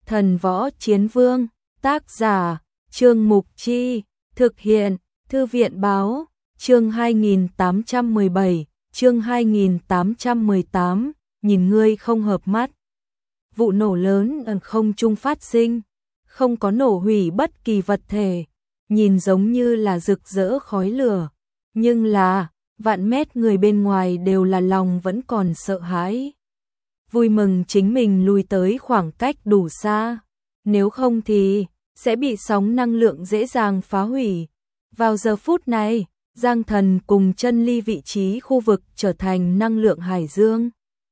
Thần Võ Chiến Vương, tác giả, Trương Mục Chi, thực hiện, Thư viện Báo, chương 2817, chương 2818, nhìn ngươi không hợp mắt. Vụ nổ lớn ở không trung phát sinh, không có nổ hủy bất kỳ vật thể, nhìn giống như là rực rỡ khói lửa, nhưng là, vạn mét người bên ngoài đều là lòng vẫn còn sợ hãi. Vui mừng chính mình lùi tới khoảng cách đủ xa, nếu không thì sẽ bị sóng năng lượng dễ dàng phá hủy. Vào giờ phút này, Giang Thần cùng Chân Ly vị trí khu vực trở thành năng lượng hải dương.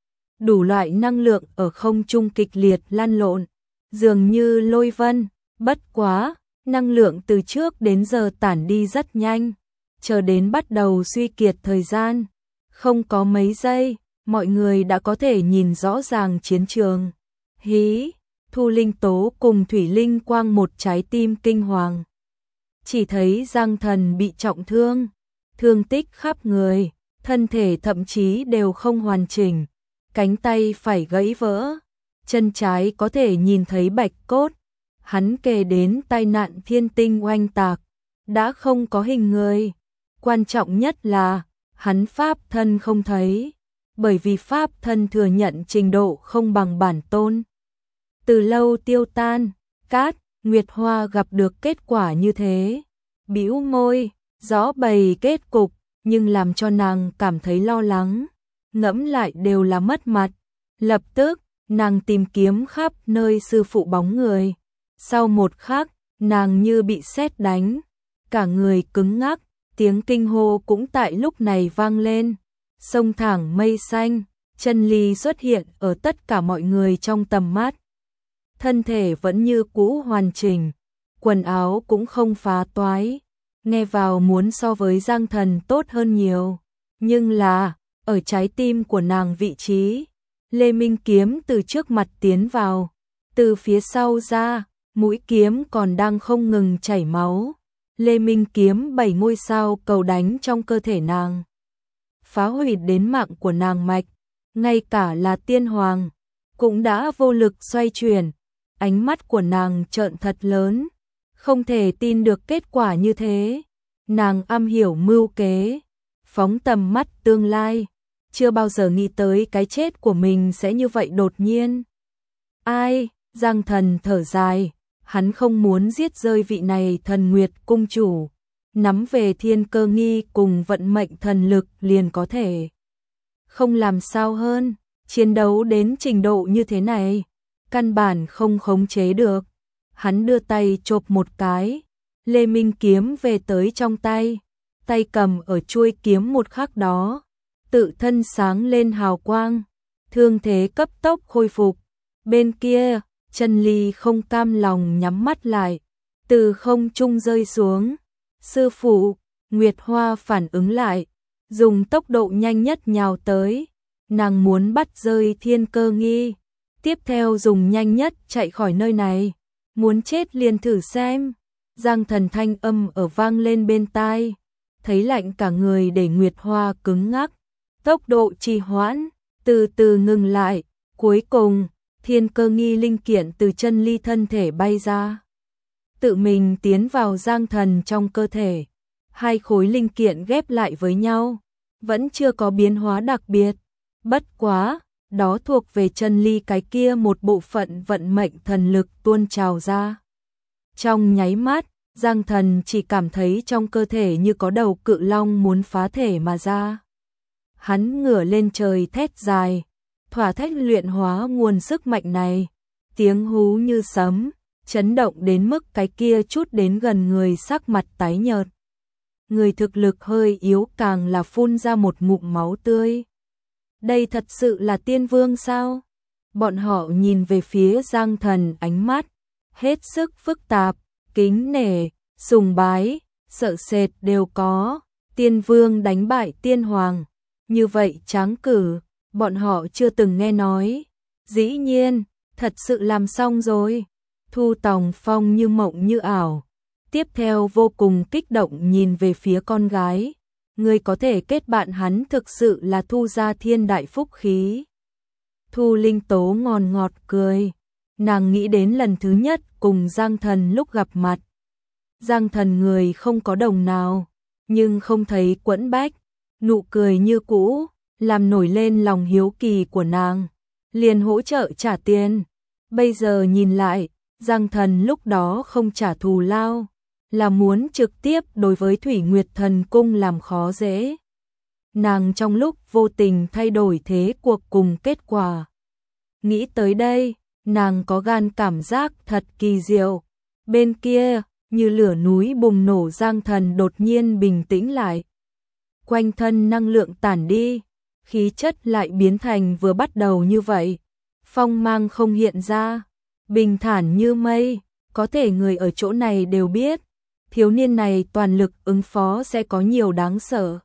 Đủ loại năng lượng ở không trung kịch liệt lăn lộn, dường như lôi vân, bất quá, năng lượng từ trước đến giờ tản đi rất nhanh, chờ đến bắt đầu suy kiệt thời gian, không có mấy giây, mọi người đã có thể nhìn rõ ràng chiến trường. Hí, Thu Linh Tố cùng Thủy Linh Quang một trái tim kinh hoàng. Chỉ thấy Giang Thần bị trọng thương, thương tích khắp người, thân thể thậm chí đều không hoàn chỉnh, cánh tay phải gãy vỡ, chân trái có thể nhìn thấy bạch cốt. Hắn kề đến tai nạn thiên tinh oanh tạc, đã không có hình người. Quan trọng nhất là, hắn pháp thân không thấy, bởi vì pháp thân thừa nhận trình độ không bằng bản tôn. Từ lâu tiêu tan, Cát, Nguyệt Hoa gặp được kết quả như thế, bĩu môi, rõ bày kết cục, nhưng làm cho nàng cảm thấy lo lắng, ngẫm lại đều là mất mặt. Lập tức, nàng tìm kiếm khắp nơi sư phụ bóng người. Sau một khắc, nàng như bị sét đánh, cả người cứng ngắc, tiếng kinh hô cũng tại lúc này vang lên. Sông thẳng mây xanh, Chân Ly xuất hiện ở tất cả mọi người trong tầm mắt. Thân thể vẫn như cũ hoàn chỉnh, quần áo cũng không phá toái, nghe vào muốn so với Giang Thần tốt hơn nhiều. Nhưng là, ở trái tim của nàng vị trí, Lê Minh kiếm từ trước mặt tiến vào, từ phía sau ra, mũi kiếm còn đang không ngừng chảy máu. Lê Minh kiếm 7 ngôi sao cầu đánh trong cơ thể nàng, phá hủy đến mạng của nàng mạch, ngay cả là tiên hoàng cũng đã vô lực xoay chuyển. Ánh mắt của nàng trợn thật lớn, không thể tin được kết quả như thế. Nàng am hiểu mưu kế, phóng tầm mắt tương lai, chưa bao giờ nghĩ tới cái chết của mình sẽ như vậy đột nhiên. Ai, Giang Thần thở dài, hắn không muốn giết rơi vị này Thần Nguyệt cung chủ, nắm về thiên cơ nghi cùng vận mệnh thần lực liền có thể. Không làm sao hơn, chiến đấu đến trình độ như thế này, căn bản không khống chế được. Hắn đưa tay chộp một cái, Lê Minh kiếm về tới trong tay, tay cầm ở chuôi kiếm một khắc đó, tự thân sáng lên hào quang, thương thế cấp tốc khôi phục. Bên kia, Chân Ly không cam lòng nhắm mắt lại, từ không trung rơi xuống. Sư phụ, Nguyệt Hoa phản ứng lại, dùng tốc độ nhanh nhất nhào tới, nàng muốn bắt rơi thiên cơ nghi, tiếp theo dùng nhanh nhất chạy khỏi nơi này, muốn chết liền thử xem. Giang Thần thanh âm ở vang lên bên tai, thấy lạnh cả người để Nguyệt Hoa cứng ngắc, tốc độ trì hoãn, từ từ ngừng lại, cuối cùng, thiên cơ nghi linh kiện từ Chân Ly thân thể bay ra, tự mình tiến vào Giang Thần trong cơ thể. Hai khối linh kiện ghép lại với nhau, vẫn chưa có biến hóa đặc biệt, bất quá, đó thuộc về Chân Ly cái kia một bộ phận vận mệnh thần lực tuôn trào ra. Trong nháy mắt, Giang Thần chỉ cảm thấy trong cơ thể như có đầu cự long muốn phá thể mà ra. Hắn ngửa lên trời thét dài, thỏa thích luyện hóa nguồn sức mạnh này, tiếng hú như sấm, chấn động đến mức cái kia chút đến gần người sắc mặt tái nhợt. Người thực lực hơi yếu càng là phun ra một ngụm máu tươi. Đây thật sự là tiên vương sao? Bọn họ nhìn về phía Giang Thần, ánh mắt hết sức phức tạp, kính nể, sùng bái, sợ sệt đều có. Tiên vương đánh bại tiên hoàng, như vậy tráng cử, bọn họ chưa từng nghe nói. Dĩ nhiên, thật sự làm xong rồi. Thu Tòng Phong như mộng như ảo, tiếp theo vô cùng kích động nhìn về phía con gái. Người có thể kết bạn hắn thực sự là Thu gia thiên đại phúc khí. Thu Linh Tố ngọt ngọt cười, Nàng nghĩ đến lần thứ nhất cùng Giang Thần lúc gặp mặt. Giang Thần người không có đồng nào, nhưng không thấy quẫn bách, nụ cười như cũ, làm nổi lên lòng hiếu kỳ của nàng, liền hỗ trợ trả tiền. Bây giờ nhìn lại, Giang Thần lúc đó không trả thù lao, là muốn trực tiếp đối với Thủy Nguyệt Thần Cung làm khó dễ. Nàng trong lúc vô tình thay đổi thế cuộc cùng kết quả. Nghĩ tới đây, nàng có gan cảm giác thật kỳ diệu. Bên kia, như lửa núi bùng nổ, Giang Thần đột nhiên bình tĩnh lại. Quanh thân năng lượng tản đi, khí chất lại biến thành vừa bắt đầu như vậy. Phong mang không hiện ra, bình thản như mây, có thể người ở chỗ này đều biết, thiếu niên này toàn lực ứng phó sẽ có nhiều đáng sợ.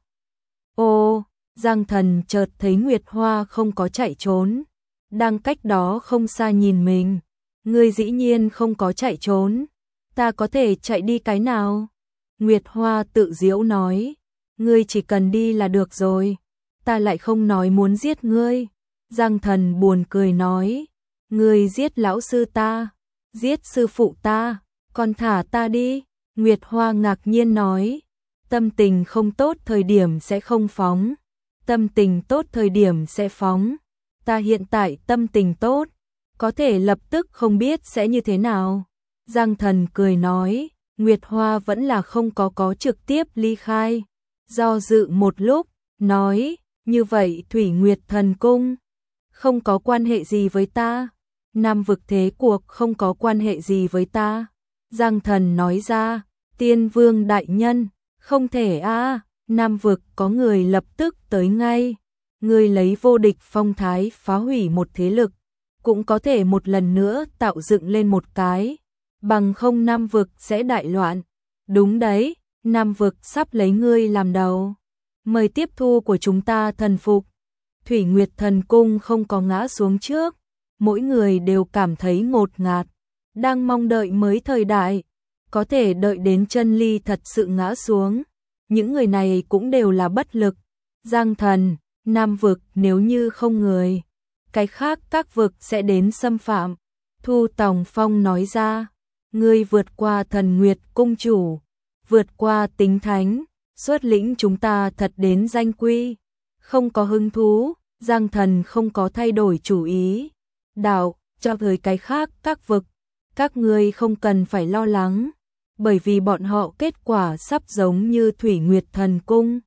Ô, Giang Thần chợt thấy Nguyệt Hoa không có chạy trốn, đang cách đó không xa nhìn mình. Ngươi dĩ nhiên không có chạy trốn, ta có thể chạy đi cái nào? Nguyệt Hoa tự giễu nói, ngươi chỉ cần đi là được rồi, ta lại không nói muốn giết ngươi. Giang Thần buồn cười nói, ngươi giết lão sư ta, giết sư phụ ta, còn thả ta đi. Nguyệt Hoa ngạc nhiên nói, tâm tình không tốt thời điểm sẽ không phóng, tâm tình tốt thời điểm sẽ phóng. Ta hiện tại tâm tình tốt, có thể lập tức không biết sẽ như thế nào. Giang Thần cười nói, Nguyệt Hoa vẫn là không có trực tiếp ly khai. Do dự một lúc, nói, như vậy Thủy Nguyệt Thần Cung không có quan hệ gì với ta, Nam vực thế cuộc không có quan hệ gì với ta. Giang Thần nói ra, Tiên Vương đại nhân, không thể a, Nam vực có người lập tức tới ngay. Người lấy vô địch phong thái phá hủy một thế lực, cũng có thể một lần nữa tạo dựng lên một cái, bằng không Nam vực sẽ đại loạn. Đúng đấy, Nam vực sắp lấy ngươi làm đầu. Mời tiếp thu của chúng ta thần phục. Thủy Nguyệt Thần Cung không có ngã xuống trước, mỗi người đều cảm thấy ngột ngạt, đang mong đợi mới thời đại, có thể đợi đến chân ly thật sự ngã xuống. Những người này cũng đều là bất lực. Giang Thần, Nam vực nếu như không người, cái khác các vực sẽ đến xâm phạm. Thu Tòng Phong nói ra, ngươi vượt qua Thần Nguyệt Cung chủ, vượt qua tính thánh, xuất lĩnh chúng ta thật đến danh quy. Không có hứng thú, Giang Thần không có thay đổi chủ ý. Đạo, cho tới cái khác các vực, các ngươi không cần phải lo lắng, bởi vì bọn họ kết quả sắp giống như Thủy Nguyệt Thần Cung.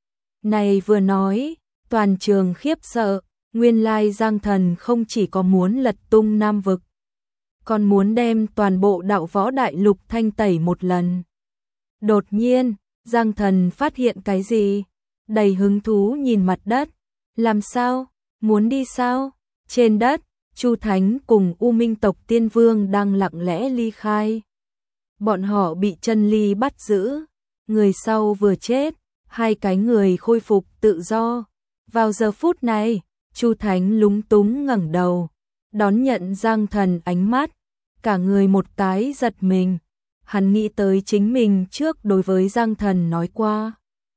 Này vừa nói, toàn trường khiếp sợ, nguyên lai Giang Thần không chỉ có muốn lật tung Nam vực, còn muốn đem toàn bộ đạo võ đại lục thanh tẩy một lần. Đột nhiên, Giang Thần phát hiện cái gì? Đầy hứng thú nhìn mặt đất. Làm sao? Muốn đi sao? Trên đất, Chu Thánh cùng U Minh tộc Tiên Vương đang lặng lẽ ly khai. Bọn họ bị Chân Ly bắt giữ, người sau vừa chết, hai cái người khôi phục tự do. Vào giờ phút này, Chu Thánh lúng túng ngẩng đầu, đón nhận Giang Thần ánh mắt, cả người một cái giật mình. Hắn nghĩ tới chính mình trước đối với Giang Thần nói qua.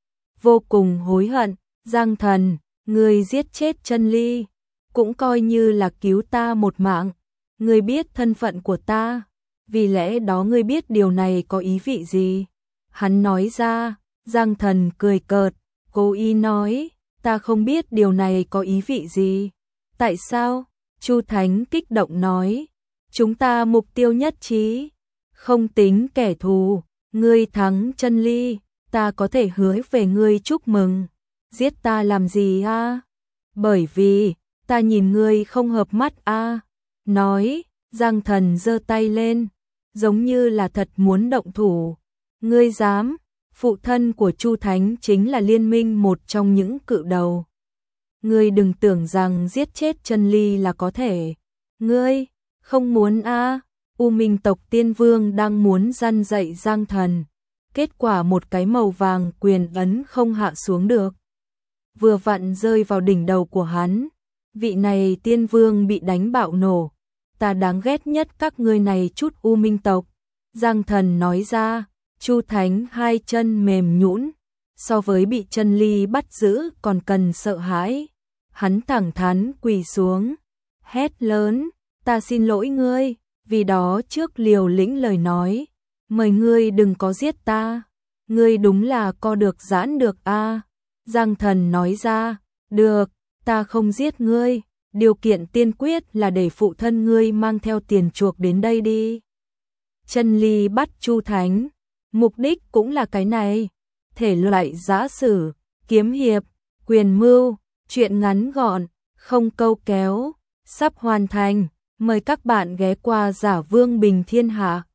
Vô cùng hối hận, Giang Thần, ngươi giết chết Chân Ly, cũng coi như là cứu ta một mạng. Ngươi biết thân phận của ta, vì lẽ đó ngươi biết điều này có ý vị gì. Hắn nói ra, Giang Thần cười cợt, cố ý nói, ta không biết điều này có ý vị gì. Tại sao? Chu Thánh kích động nói, chúng ta mục tiêu nhất trí, không tính kẻ thù, ngươi thắng Chân Ly, ta có thể hứa về ngươi chúc mừng. Giết ta làm gì a? Bởi vì, ta nhìn ngươi không hợp mắt a. Nói, Giang Thần giơ tay lên, giống như là thật muốn động thủ. Ngươi dám? Phụ thân của Chu Thánh chính là liên minh một trong những cự đầu. Ngươi đừng tưởng rằng giết chết Chân Ly là có thể. Ngươi, không muốn a. U Minh tộc Tiên Vương đang muốn răn dạy Giang Thần. Kết quả một cái màu vàng quyền ấn không hạ xuống được. Vừa vặn rơi vào đỉnh đầu của hắn. Vị này Tiên Vương bị đánh bạo nổ. Ta đáng ghét nhất các ngươi này chút U Minh tộc. Giang Thần nói ra, Chu Thánh hai chân mềm nhũn, so với bị Chân Ly bắt giữ còn cần sợ hãi. Hắn thẳng thắn quỳ xuống, hét lớn, ta xin lỗi ngươi, vì đó trước liều lĩnh lời nói, mời ngươi đừng có giết ta, ngươi đúng là co được giãn được a. Giang Thần nói ra, được, ta không giết ngươi, điều kiện tiên quyết là để phụ thân ngươi mang theo tiền chuộc đến đây đi. Chân Ly bắt Chu Thánh, mục đích cũng là cái này, thể loại giã sử, kiếm hiệp, quyền mưu, chuyện ngắn gọn, không câu kéo, sắp hoàn thành, mời các bạn ghé qua Giả Vương Bình Thiên Hạ.